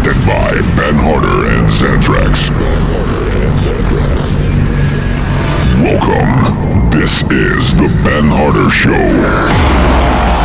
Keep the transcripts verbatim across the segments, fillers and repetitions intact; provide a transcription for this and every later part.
presented by Ben Harder and Xanthrax. Welcome. This is the Ben Harder Show.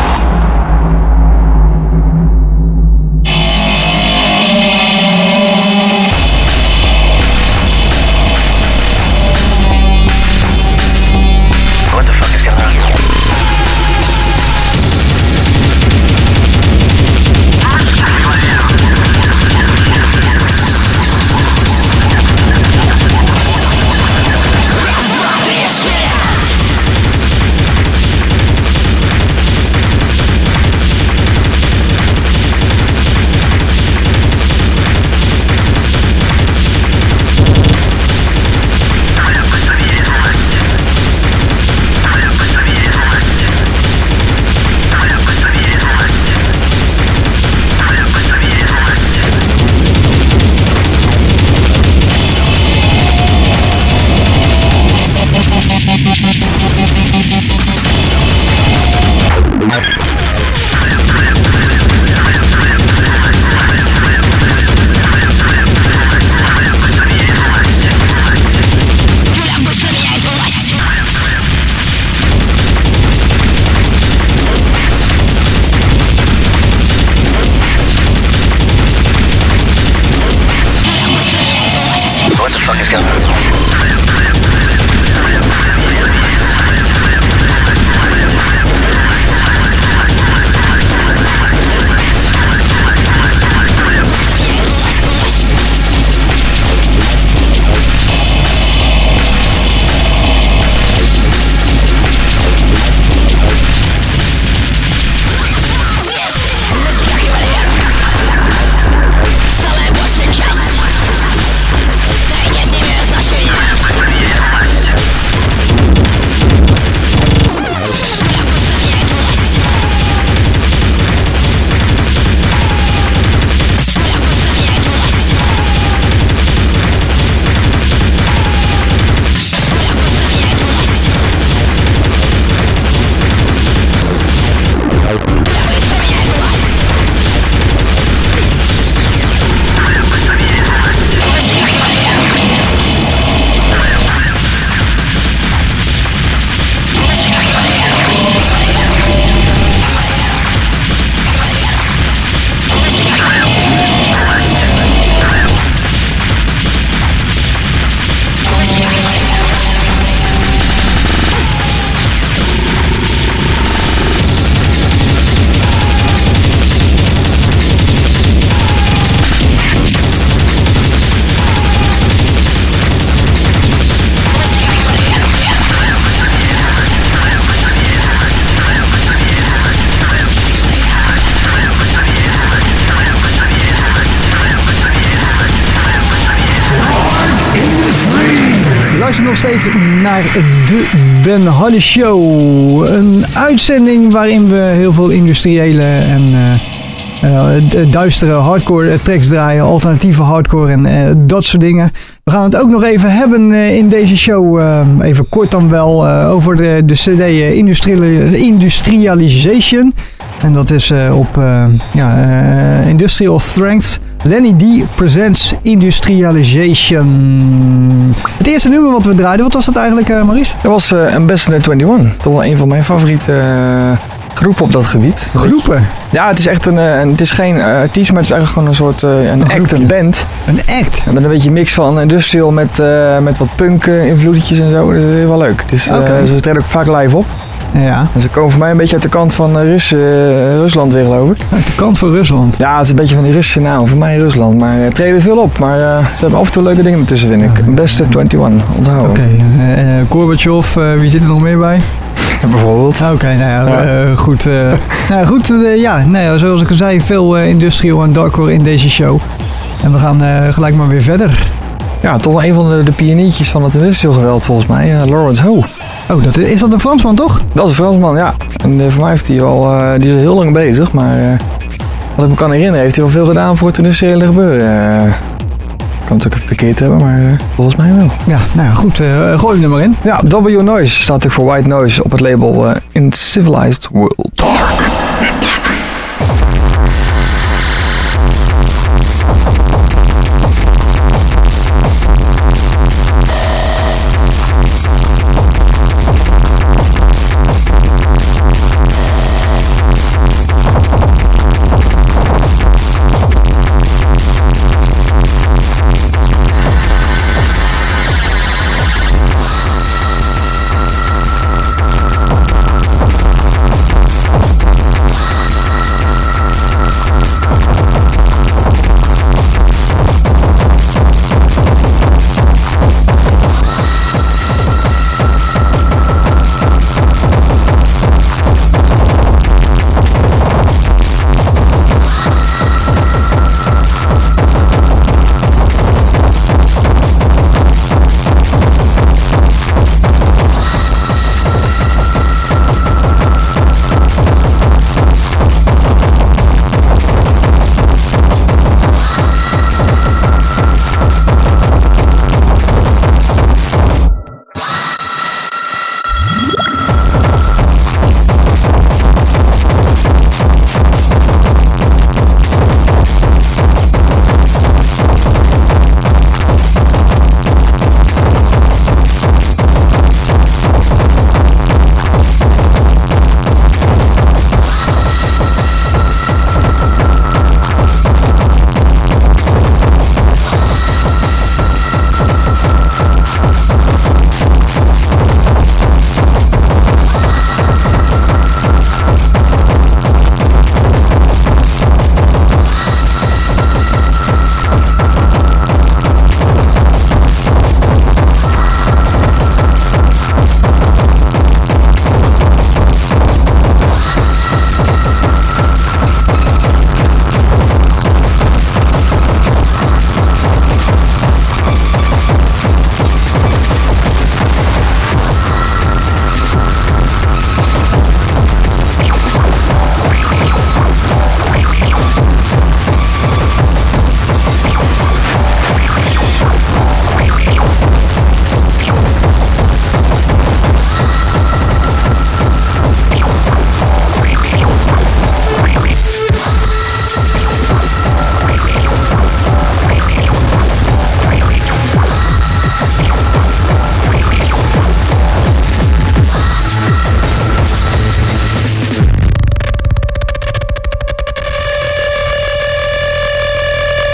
Nog steeds naar de Ben Harder Show. Een uitzending waarin we heel veel industriële en uh, uh, duistere hardcore tracks draaien, alternatieve hardcore en uh, dat soort dingen. We gaan het ook nog even hebben uh, in deze show, uh, even kort dan wel, uh, over de, de C D uh, Industrial, Industrialization. En dat is uh, op uh, ja, uh, Industrial Strength. Lenny D presents Industrialization. Het eerste nummer wat we draaiden, wat was dat eigenlijk, uh, Maurice? Dat was uh, Ambassador eenentwintig. Toch wel een van mijn favoriete uh, groepen op dat gebied. Groepen? Ja, het is echt een, uh, het is geen uh, artiest, maar het is eigenlijk gewoon een soort uh, een, een act, een band. Een act? En met een beetje mix van industrial met, uh, met wat punk uh, invloedjes en zo. Dat is wel leuk. Het is, uh, okay. Ze treden ook vaak live op. Ja. En ze komen voor mij een beetje uit de kant van Rus, uh, Rusland weer, geloof ik. Uit de kant van Rusland? Ja, het is een beetje van die Russische naam. Voor mij Rusland. Maar uh, treden veel op. Maar uh, ze hebben af en toe leuke dingen ertussen, vind ik. Beste eenentwintig, onthouden. Oké. Okay. Uh, Gorbachev, uh, wie zit er nog meer bij? Ja, bijvoorbeeld. Oké, okay, nou ja, ja. Uh, goed. Uh, nou goed, uh, ja, nou ja, zoals ik al zei, veel uh, industrial en darkcore in deze show. En we gaan uh, gelijk maar weer verder. Ja, toch wel een van de, de pioniertjes van het industrial geweld volgens mij, uh, Lawrence Ho. Oh, dat is, is dat een Fransman toch? Dat is een Fransman, ja. En uh, voor mij heeft hij al, uh, die is al heel lang bezig, maar uh, wat ik me kan herinneren heeft hij al veel gedaan voor het industriële gebeuren. Uh, kan het ook even verkeerd hebben, maar uh, volgens mij wel. Ja, nou ja, goed, uh, gooi hem er maar in. Ja, W Noise staat natuurlijk voor White Noise op het label uh, In Civilized World. Dark.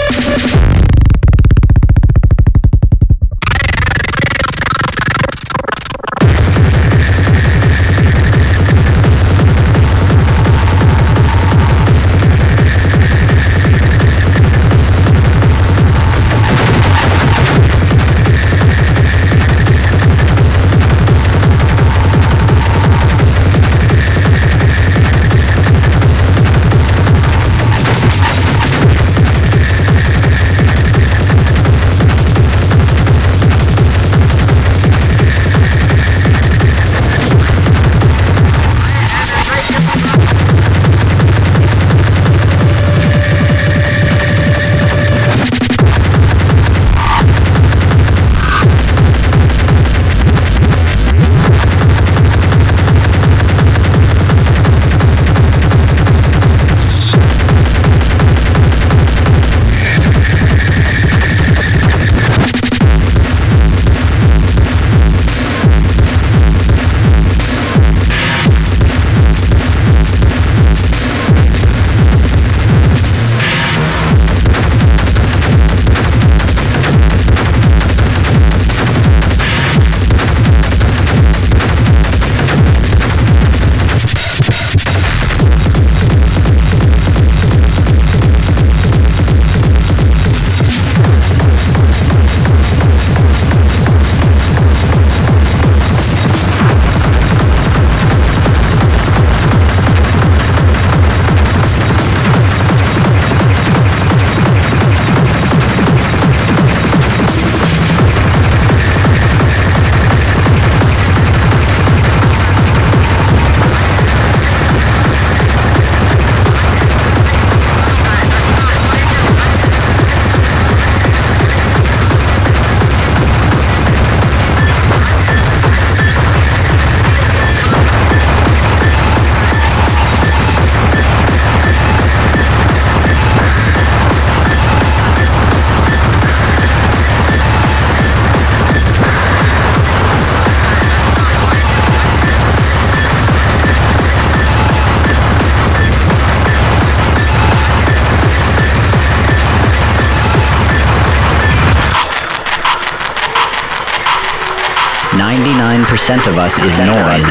ninety-nine percent of us is noise.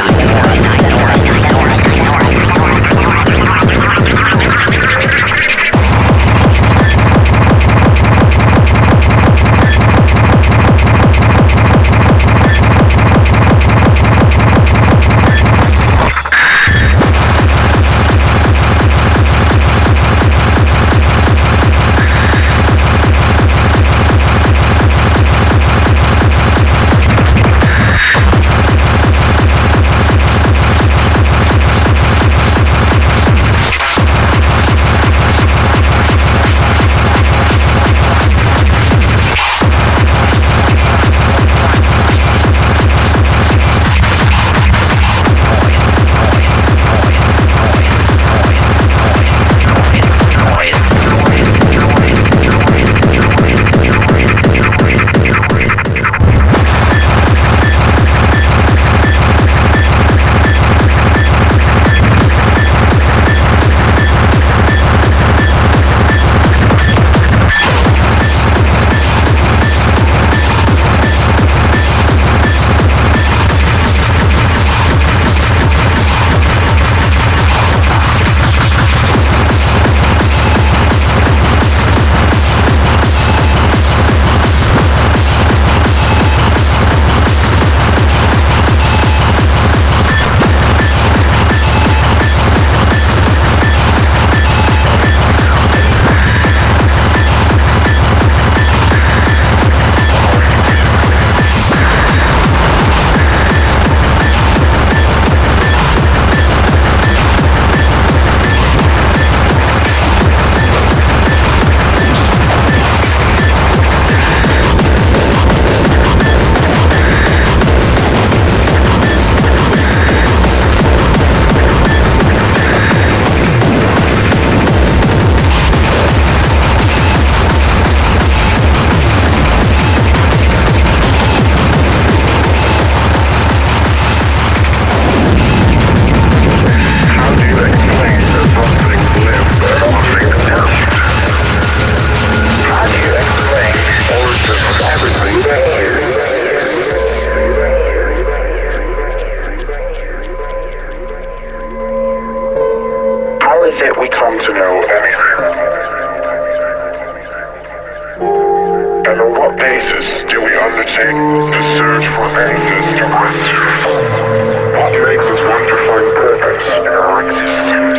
what basis do we undertake the search for answers to questions? What makes us want to find purpose in our existence?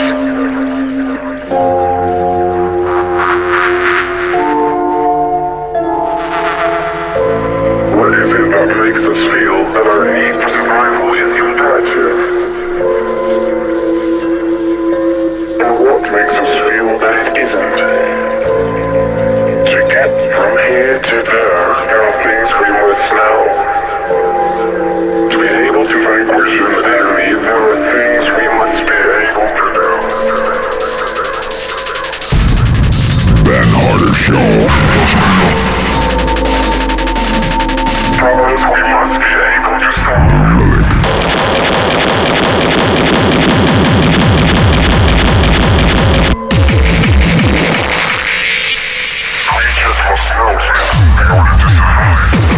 What is it that makes us feel that our need for survival is imperative? And what makes us feel that it isn't? To get from here to there, there are things we must know. To be able to vanquish an enemy, there are things we must be able to do. Ben Harder Show. Problems we must be able to solve. Creatures must know fear in order to survive.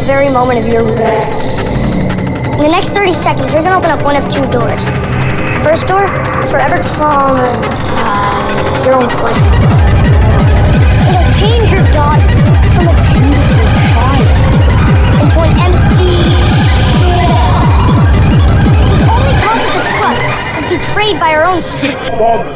the very moment of your regret. In the next thirty seconds, you're gonna open up one of two doors. The first door, forever traumatize your own flesh. It'll change your daughter from a beautiful child into an empty shell. Whose only cause for trust was betrayed by her own sick father.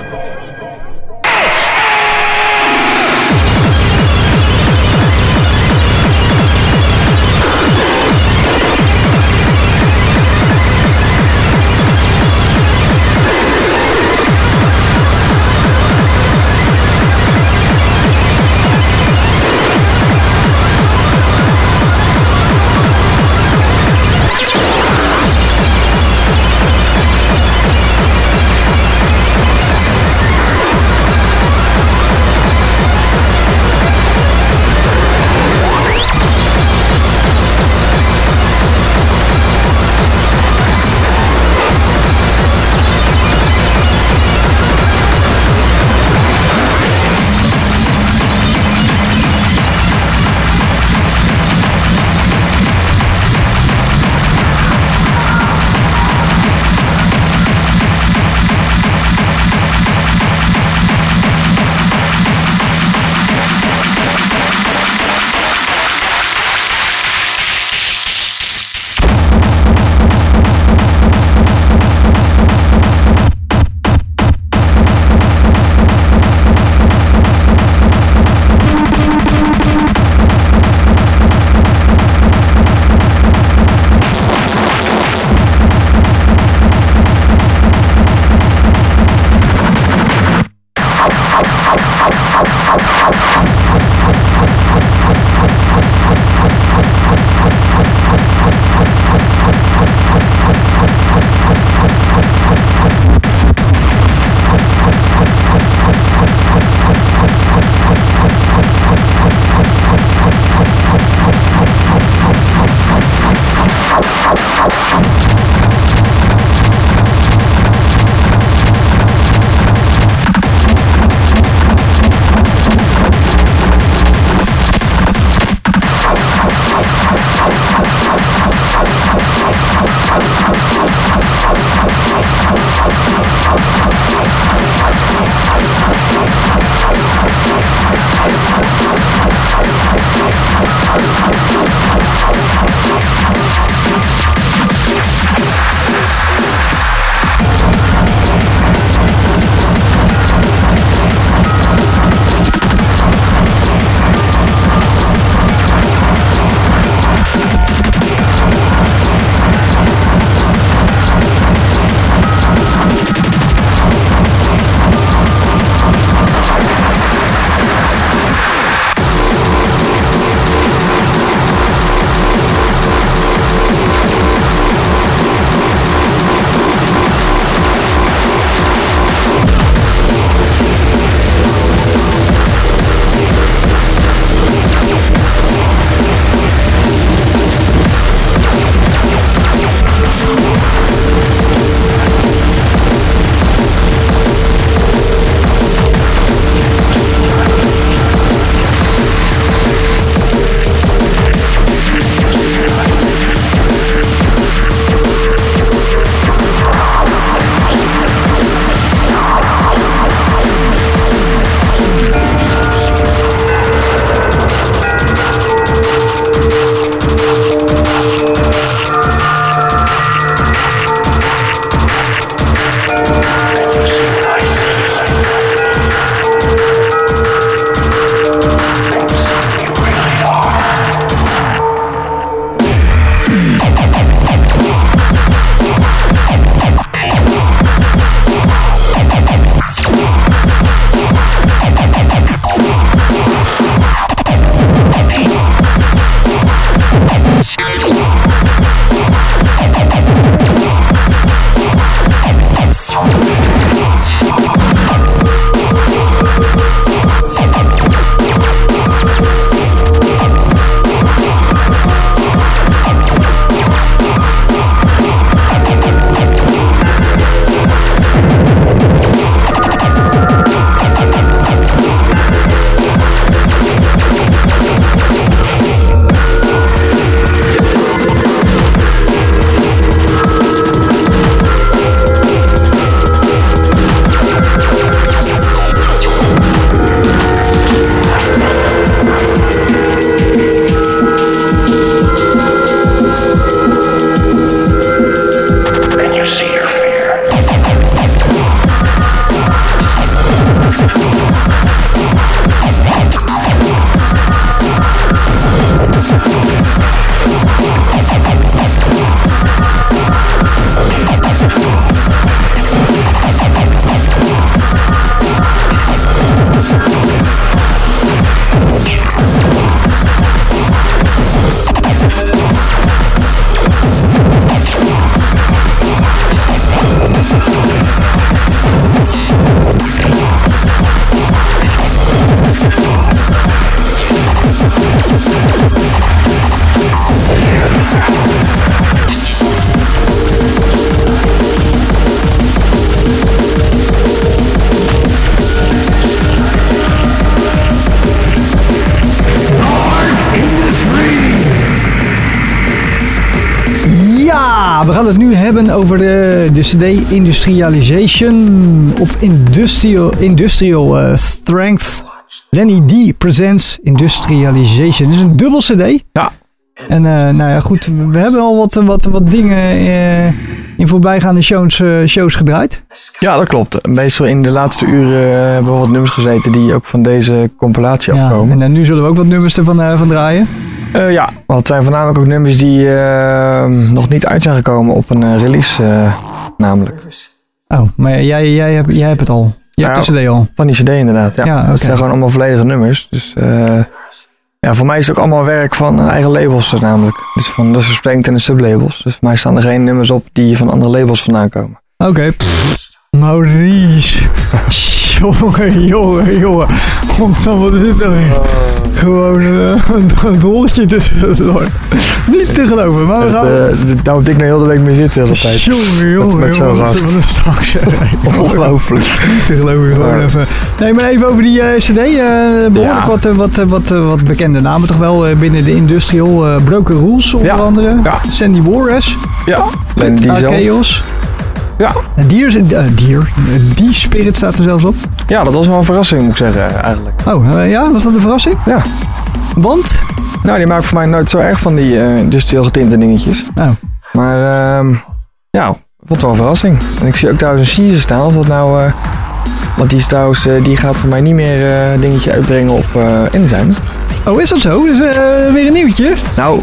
gaan het nu hebben over de, de C D Industrialization op Industrial, industrial uh, Strength. Lenny D presents Industrialization. Het is een dubbel C D. Ja. En uh, nou ja, goed, we hebben al wat, wat, wat dingen uh, in voorbijgaande shows, uh, shows gedraaid. Ja, dat klopt. Meestal in de laatste uren uh, hebben we wat nummers gezeten die ook van deze compilatie Ja, afkomen. en uh, nu zullen we ook wat nummers ervan uh, van draaien. Uh, ja, want het zijn voornamelijk ook nummers die uh, nog niet uit zijn gekomen op een uh, release uh, namelijk. Oh, maar jij, jij, hebt, jij hebt het al. Je Ja, hebt de C D al. Van die C D inderdaad, ja. Ja, Dat oké. zijn gewoon allemaal volledige nummers. Dus uh, ja, voor mij is het ook allemaal werk van uh, eigen labels uh, namelijk. Dus van de Strength en de sublabels. Dus voor mij staan er geen nummers op die van andere labels vandaan komen. Oké. Okay. Maurice. jongen, jongen, jongen. Godsamme, wat is dit nou weer? Gewoon uh, een rolletje tussendoor. Niet te geloven, maar we gaan... Uh, daar moet ik nou heel de week mee zitten de hele tijd. Jongen, jongen, met zo'n jongen. gast. Wat een straks. Ongelooflijk. Niet te geloven, gewoon Maar- even. Nee, maar even over die uh, C D. Uh, behoorlijk Ja. wat, uh, wat, uh, wat, uh, wat bekende namen toch wel uh, binnen de industrial. Uh, Broken Rules onder Ja. andere. Ja. Sandy Warres. Ja, en die zelf. Chaos. Ja. Dier, uh, Dier. Die Spirit staat er zelfs op. Ja, dat was wel een verrassing moet ik zeggen eigenlijk. Oh, uh, ja, was dat een verrassing? Ja. Want? Nou, die maakt voor mij nooit zo erg van die uh, industrieel getinte dingetjes. Oh. Maar uh, ja, ik vond het wel een verrassing. En ik zie ook trouwens een Caesar staan. Of dat nou, uh, want die is trouwens, uh, die gaat voor mij niet meer uh, een dingetje uitbrengen op uh, InDesign. Oh, is dat zo? Is uh, weer een nieuwtje? Nou,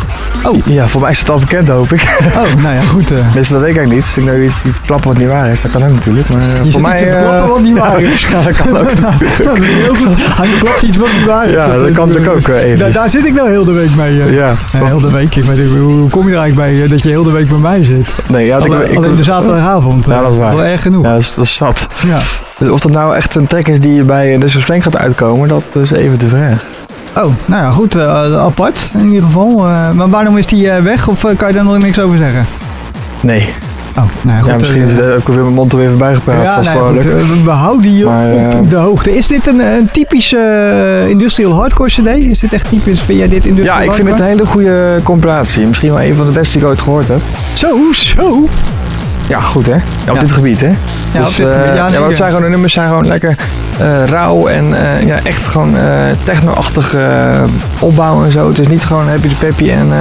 Oh. ja, voor mij is het al bekend hoop ik. Oh, nou ja, goed. Uh. Dus dat weet ik eigenlijk niet. Dus ik nou iets, iets klappen wat niet waar is. Dat kan ook natuurlijk. Maar uh, Je voor zit mij... iets te uh, klappen wat niet waar is. Ja, dat kan ook natuurlijk. Ja, dat is heel goed. Hij klapt iets wat niet waar is. Ja, dat kan natuurlijk ook uh, even. Daar, daar zit ik nou heel de week mee. Uh. Ja. Ja, heel de week. Ik weet niet, hoe, hoe kom je er eigenlijk bij uh, dat je heel de week bij mij zit? Nee, ja, Alleen, ik, ik, alleen de zaterdagavond. Uh, Ja, dat is waar. Wel erg genoeg. Ja, dat is, dat is zat. Ja. Dus of dat nou echt een track is die bij de Strength gaat uitkomen, dat is even de vraag. Oh, nou ja, goed. Uh, apart in ieder geval. Uh, maar waarom is die uh, weg? Of uh, kan je daar nog niks over zeggen? Nee. Oh, nou ja, goed. Ja, misschien is uh, uh, ook weer mijn mond er weer voorbij gepraat. Ja, dat is nee, gewoon goed, leuk. uh, we houden je Maar, uh, op de hoogte. Is dit een, een typische uh, industrial hardcore C D? Is dit echt typisch? Vind jij dit industrial Ja, ik vind het een hardcore? hele goede compilatie. Misschien wel een van de beste die ik ooit gehoord heb. Zo, zo. Ja, goed hè? Ja, op Ja. dit gebied hè? Ja, dus, op dit uh, gebied. Ja, ja, nee, maar het ja. zijn gewoon de nummers zijn gewoon lekker uh, rauw en uh, ja, echt gewoon uh, techno-achtig uh, opbouwen en zo. Het is niet gewoon happy de peppy en uh,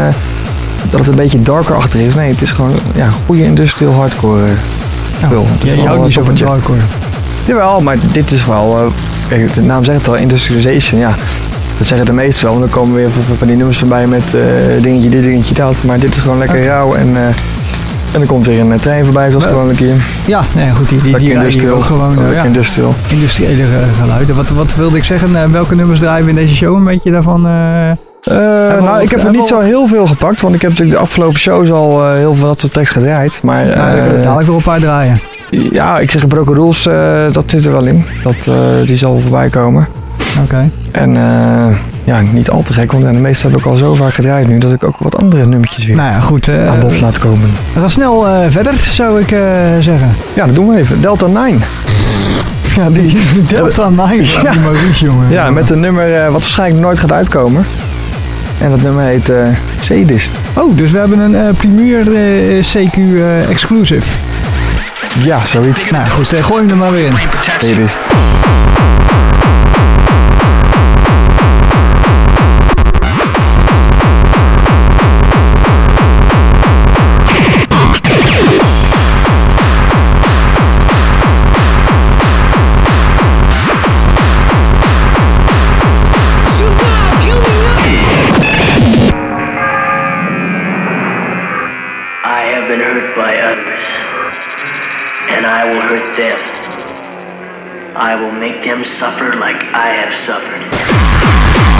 dat het een beetje darker achter is. Nee, het is gewoon ja, goede industrial hardcore uh, spul. Het is Ja, je wel houdt een niet zo van toppertje. hardcore. Jawel, maar dit is wel, uh, kijk, de naam zegt het al, industrialization, ja. Dat zeggen de meesten wel, want dan komen weer van, van die nummers voorbij met uh, dingetje dit, dingetje dat. Maar dit is gewoon lekker Oké. rauw en, uh, en er komt weer een uh, trein voorbij zoals Ja. gewoonlijk hier. Ja, nee, goed, die, die, Lekker die rijden hier industrial. ook gewoon uh, Lekker ja, industrial. industriële uh, geluiden. Wat, wat wilde ik zeggen? Uh, welke nummers draaien we in deze show? Een beetje daarvan? Uh, Uh, we nou, al- ik heb er hebben niet we zo al- heel veel gepakt, want ik heb natuurlijk de afgelopen shows al uh, heel veel dat soort tracks gedraaid. Maar nou, dan kunnen we uh, dadelijk wel een paar draaien. ja, ik zeg Broken Rules, uh, dat zit er wel in. Dat, uh, die zal wel voorbij komen. Oké. Okay. En uh, ja, niet al te gek, want ja, de meeste heb ik al zo vaak gedraaid nu dat ik ook wat andere nummertjes weer Nou ja, goed. Uh, aan bod laat komen. we gaan snel uh, verder, zou ik uh, zeggen. Ja, dat doen we even. Delta nine. Ja, die, Delta nine, Ja. die Maurice, jongen. ja, met een nummer uh, wat waarschijnlijk nooit gaat uitkomen. En dat nummer heet uh, Sadist. Oh, dus we hebben een uh, primeur uh, C Q uh, exclusive. Ja, zoiets. Nou goed, uh, gooi hem er maar weer in. Sadist. I have been hurt by others, and I will hurt them. I will make them suffer like I have suffered.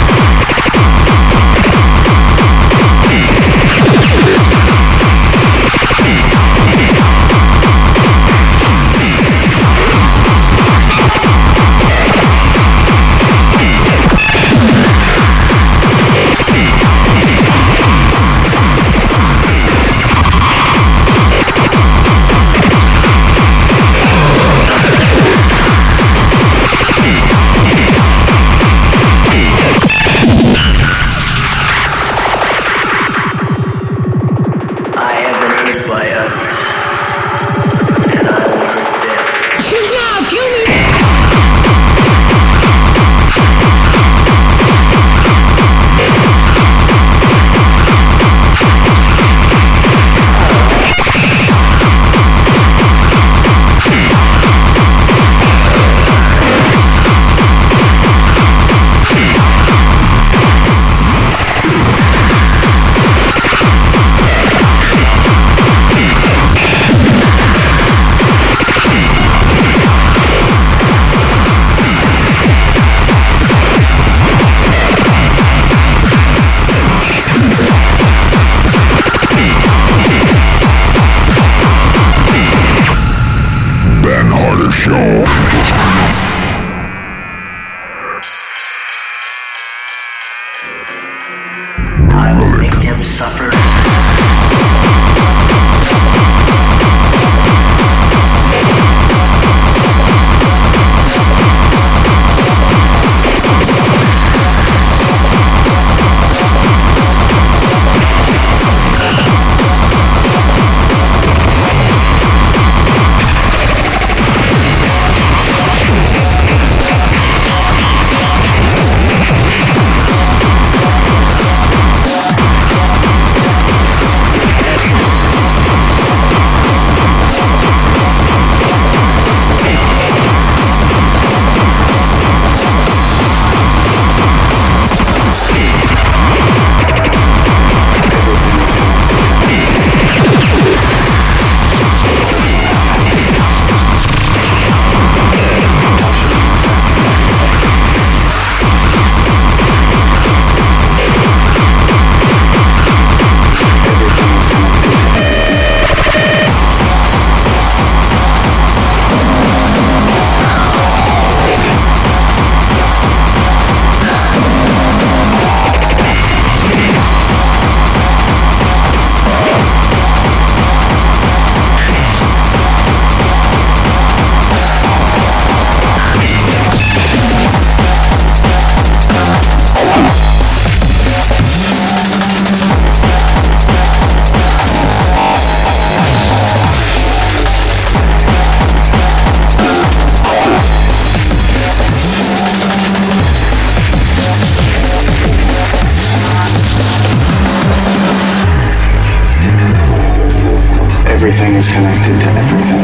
Everything is connected to everything.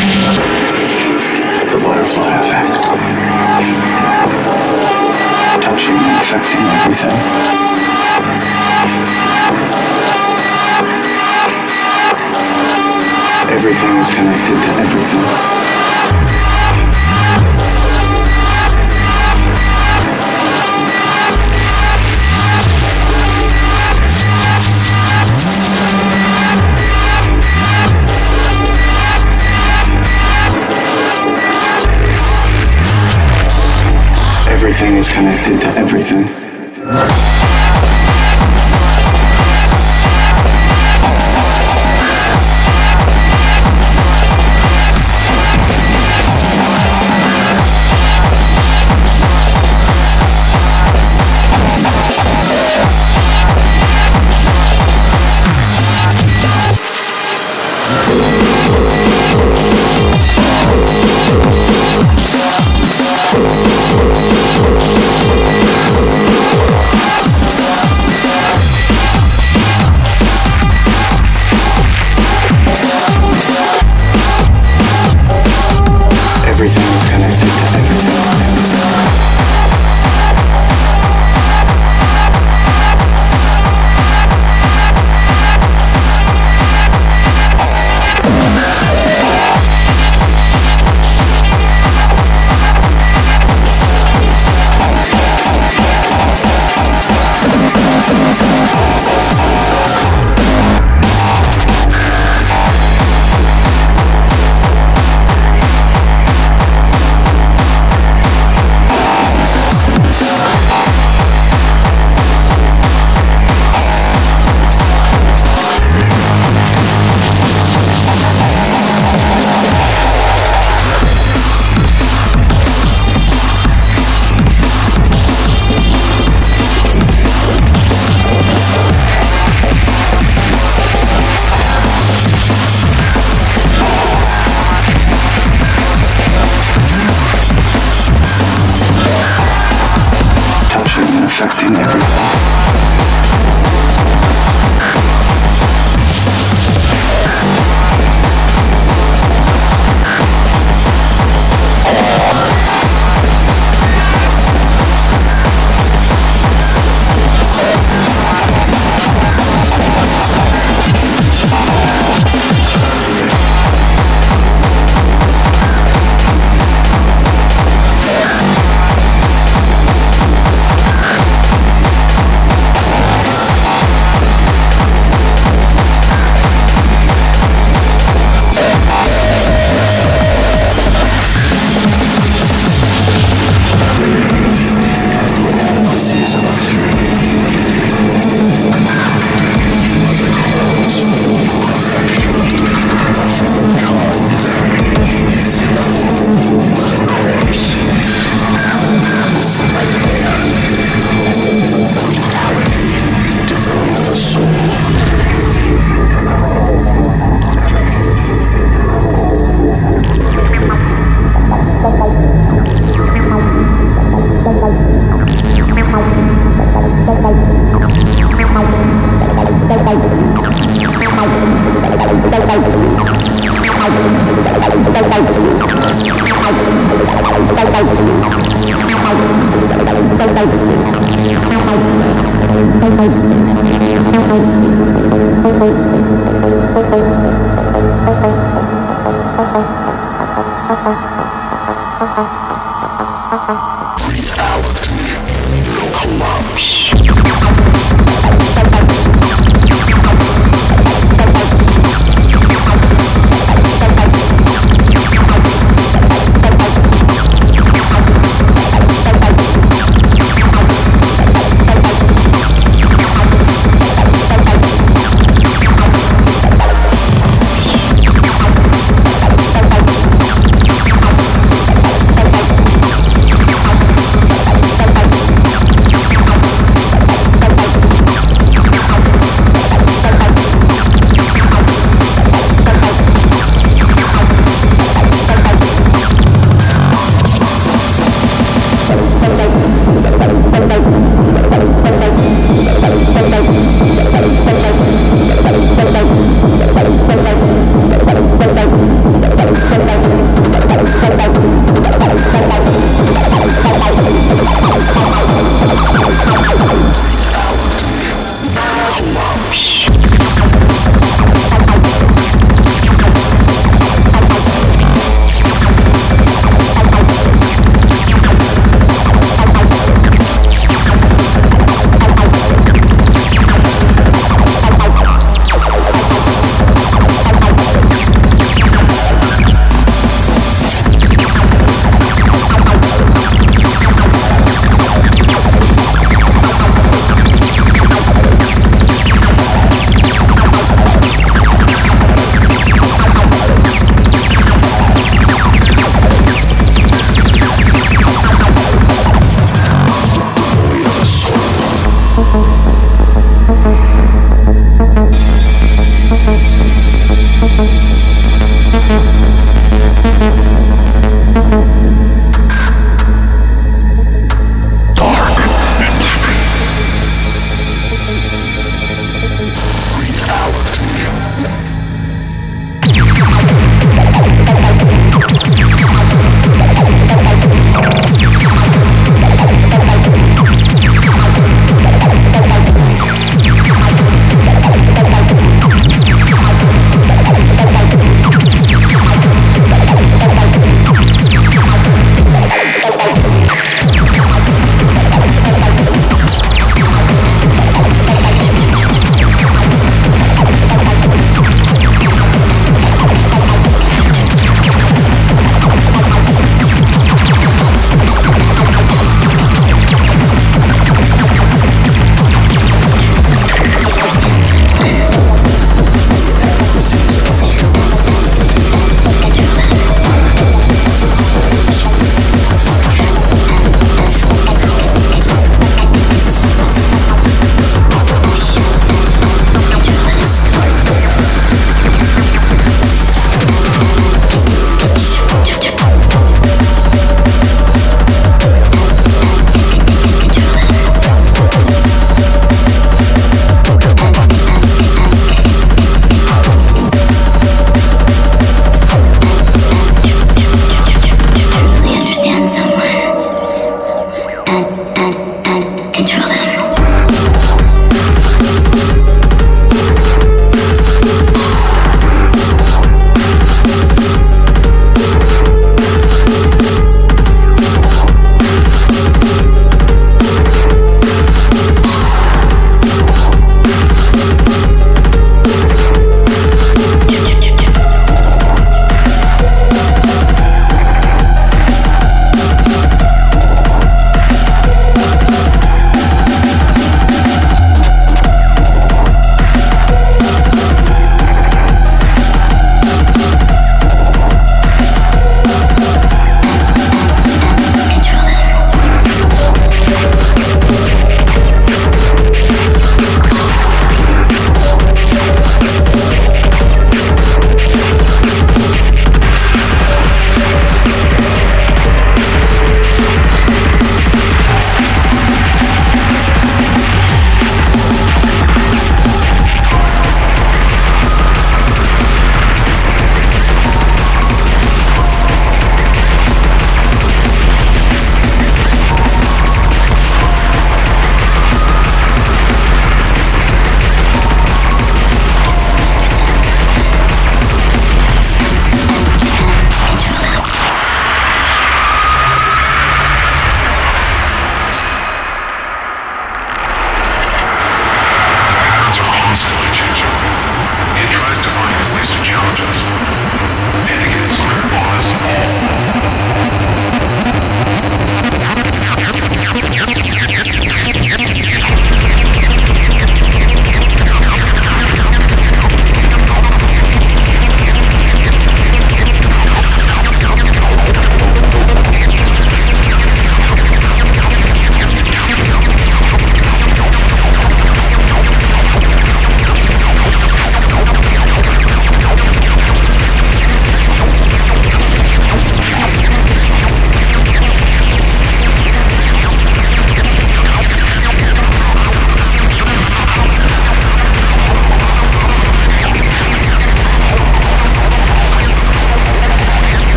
The butterfly effect. Touching and affecting everything. Everything is connected to everything. Everything is connected to everything. Everything is connected to everything. Affecting everything. Thank you. We'll be right back.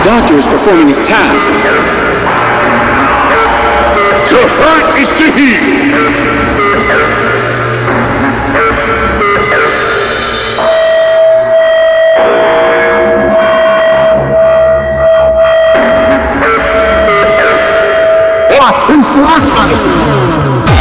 doctor is performing his task. To hurt is to heal. What is this medicine?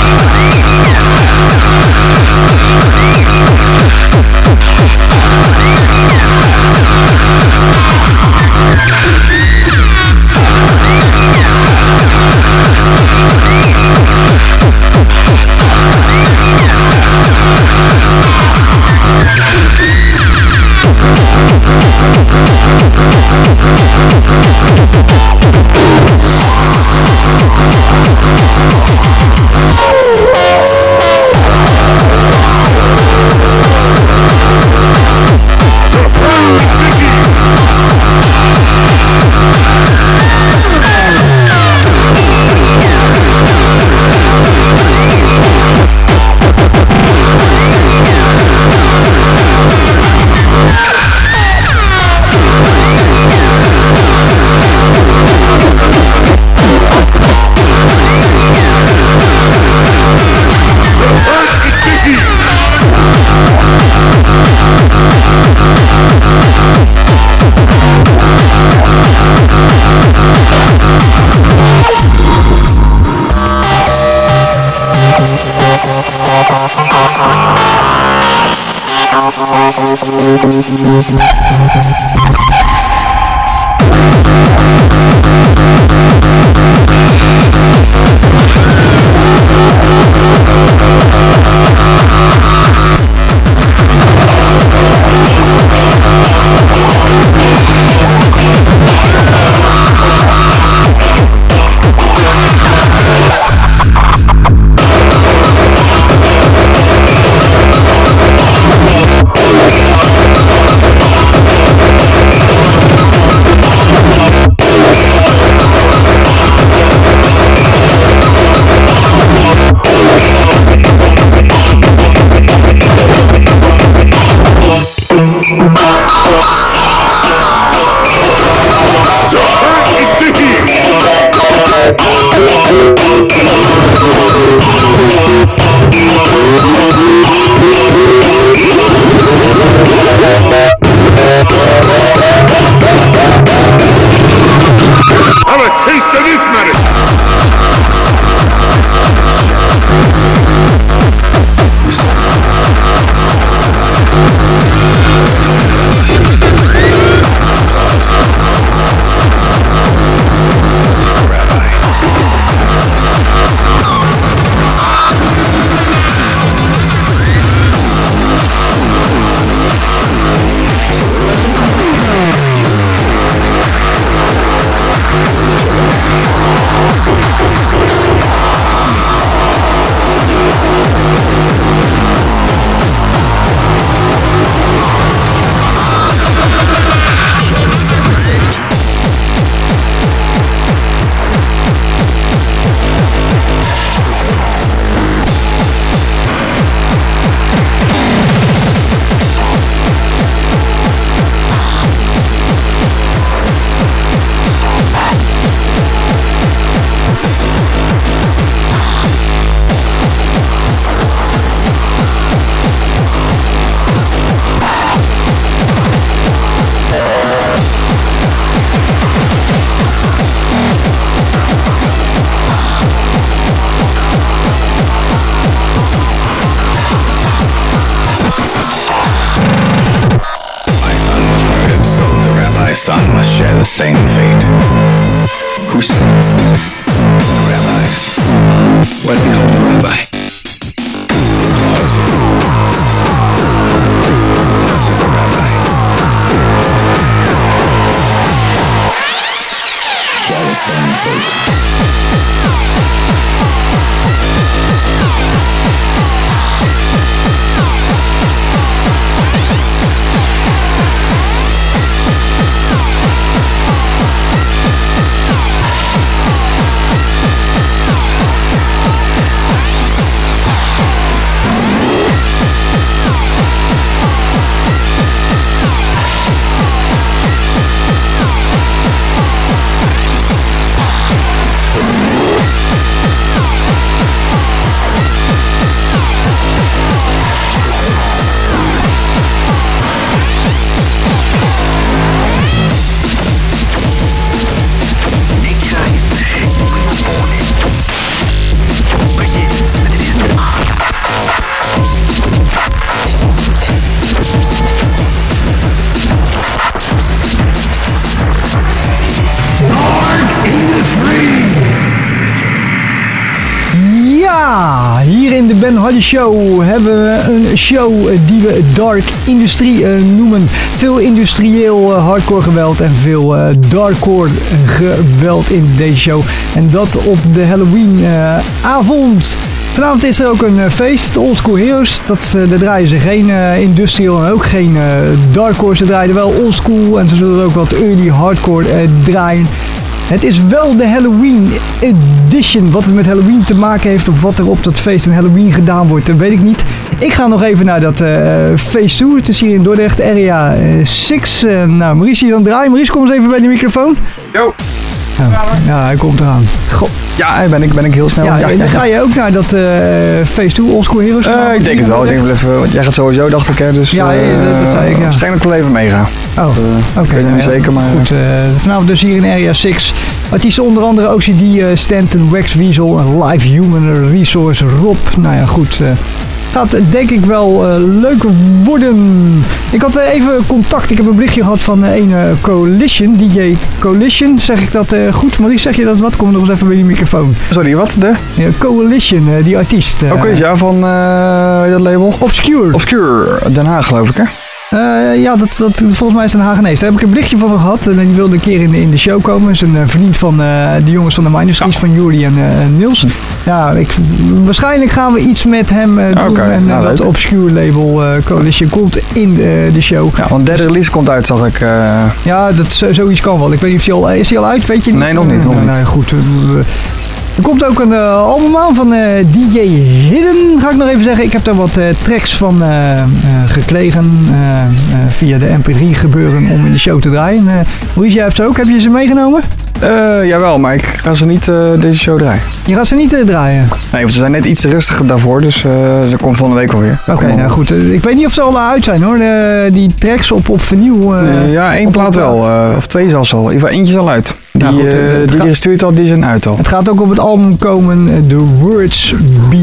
son must share the same fate. Who's rabbis? Why do they call him rabbi? Because because he's a rabbi. Share the same fate. in de Ben Hardy Show hebben we een show die we Dark Industrie uh, noemen. Veel industrieel uh, hardcore geweld en veel uh, darkcore geweld in deze show. En dat op de Halloween uh, avond. Vanavond is er ook een uh, feest, Old School Heroes. Dat, uh, daar draaien ze geen uh, industrial en ook geen uh, darkcore. Ze draaien wel old school en ze zullen ook wat early hardcore uh, draaien. Het is wel de Halloween edition. Wat het met Halloween te maken heeft of wat er op dat feest in Halloween gedaan wordt, dat weet ik niet. Ik ga nog even naar dat uh, feest toe. Het is hier in Dordrecht, area zes. Uh, nou, Maurice hier aan het draaien. Maurice, kom eens even bij de microfoon. Yo. Oh, ja, hij komt eraan. Goh. Ja, ben ik, ben ik heel snel. Ja, ja, en dan ja, ga je ook naar dat uh, feest toe, Old School Heroes? Uh, ik denk het wel. Ik denk wel even, want jij gaat sowieso, dacht ik, hè. Dus, ja, uh, dat, dat zei ik, ja. Waarschijnlijk wel even meegaan. Oh, oké. Okay, ik weet het niet zeker, maar... Goed, uh, vanavond dus hier in Area zes. Artiesten onder andere O C D, uh, Stanton, Wax Weasel, Live Human Resource, Rob. Nou ja, goed. Uh, gaat denk ik wel uh, leuk worden. Ik had uh, even contact. Ik heb een berichtje gehad van uh, een uh, Coalition. D J Coalition. Zeg ik dat uh, goed? Maurice, zeg je dat wat? Kom nog eens even bij die microfoon. Sorry, wat? De? Ja, Coalition, uh, die artiest. Uh, Oké, okay, ja, van uh, dat label? Obscure. Obscure, Den Haag geloof ik, hè? Uh, ja, dat, dat, volgens mij is het een Hagenees. Daar heb ik een berichtje van gehad. En die wilde een keer in de, in de show komen. Dat is een uh, vriend van uh, de jongens van de Mindustries, ja. van Juri en uh, Niels. Ja, ik, waarschijnlijk gaan we iets met hem uh, doen. Okay, en uh, nou, dat leuk. Obscure label uh, Coalition komt in uh, de show. Ja, want derde release komt uit, zag ik. Uh... Ja, dat, zoiets kan wel. Ik weet niet of hij al, is hij al uit, weet je niet? Nee, nog niet. Uh, nog nou, niet. Nou, goed. Uh, Er komt ook een uh, album aan van uh, D J Hidden, ga ik nog even zeggen. Ik heb daar wat uh, tracks van uh, uh, gekregen uh, uh, via de M P drie gebeuren om in de show te draaien. Uh, Maurice, jij hebt ze ook. Heb je ze meegenomen? Uh, jawel, maar ik ga ze niet uh, deze show draaien. Je gaat ze niet uh, draaien? Nee, want ze zijn net iets te rustiger daarvoor, dus uh, ze komen volgende week alweer. Oké, okay, nou goed. Uh, ik weet niet of ze al uit zijn hoor, uh, die tracks op, op vinyl. Uh, uh, ja, één plaat wel, uh, of twee zelfs al. In ieder geval eentje is al uit. Die, ja, goed, uh, die, gaat, die stuurt al, die zijn uit al. Het gaat ook op het album komen, uh, The Words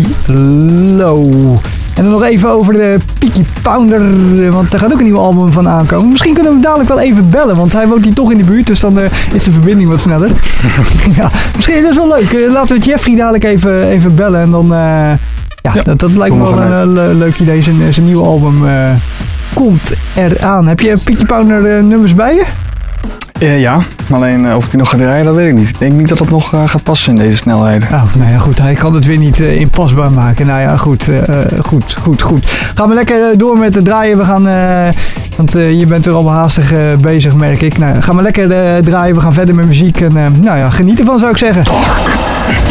Below. En dan nog even over de Peaky Pounder, want daar gaat ook een nieuw album van aankomen. Misschien kunnen we hem dadelijk wel even bellen, want hij woont hier toch in de buurt, dus dan uh, is de verbinding wat sneller. Ja, misschien dat is wel leuk. Uh, laten we Jeffrey dadelijk even, even bellen en dan... Uh, ja, ja, dat, dat lijkt me wel een uh, leuk idee. Zijn, zijn nieuwe album uh, komt eraan. Heb je Peaky Pounder uh, nummers bij je? Uh, ja, maar alleen uh, of ik die nog ga draaien, dat weet ik niet. Ik denk niet dat dat nog uh, gaat passen in deze snelheden. Oh, nou ja, goed. Hij kan het weer niet uh, inpasbaar maken. Nou ja, goed. Uh, goed, goed, goed. Gaan we lekker uh, door met het draaien. We gaan, uh, want uh, je bent er al haastig uh, bezig, merk ik. Nou, gaan we lekker uh, draaien. We gaan verder met muziek. En uh, nou ja, geniet ervan, zou ik zeggen.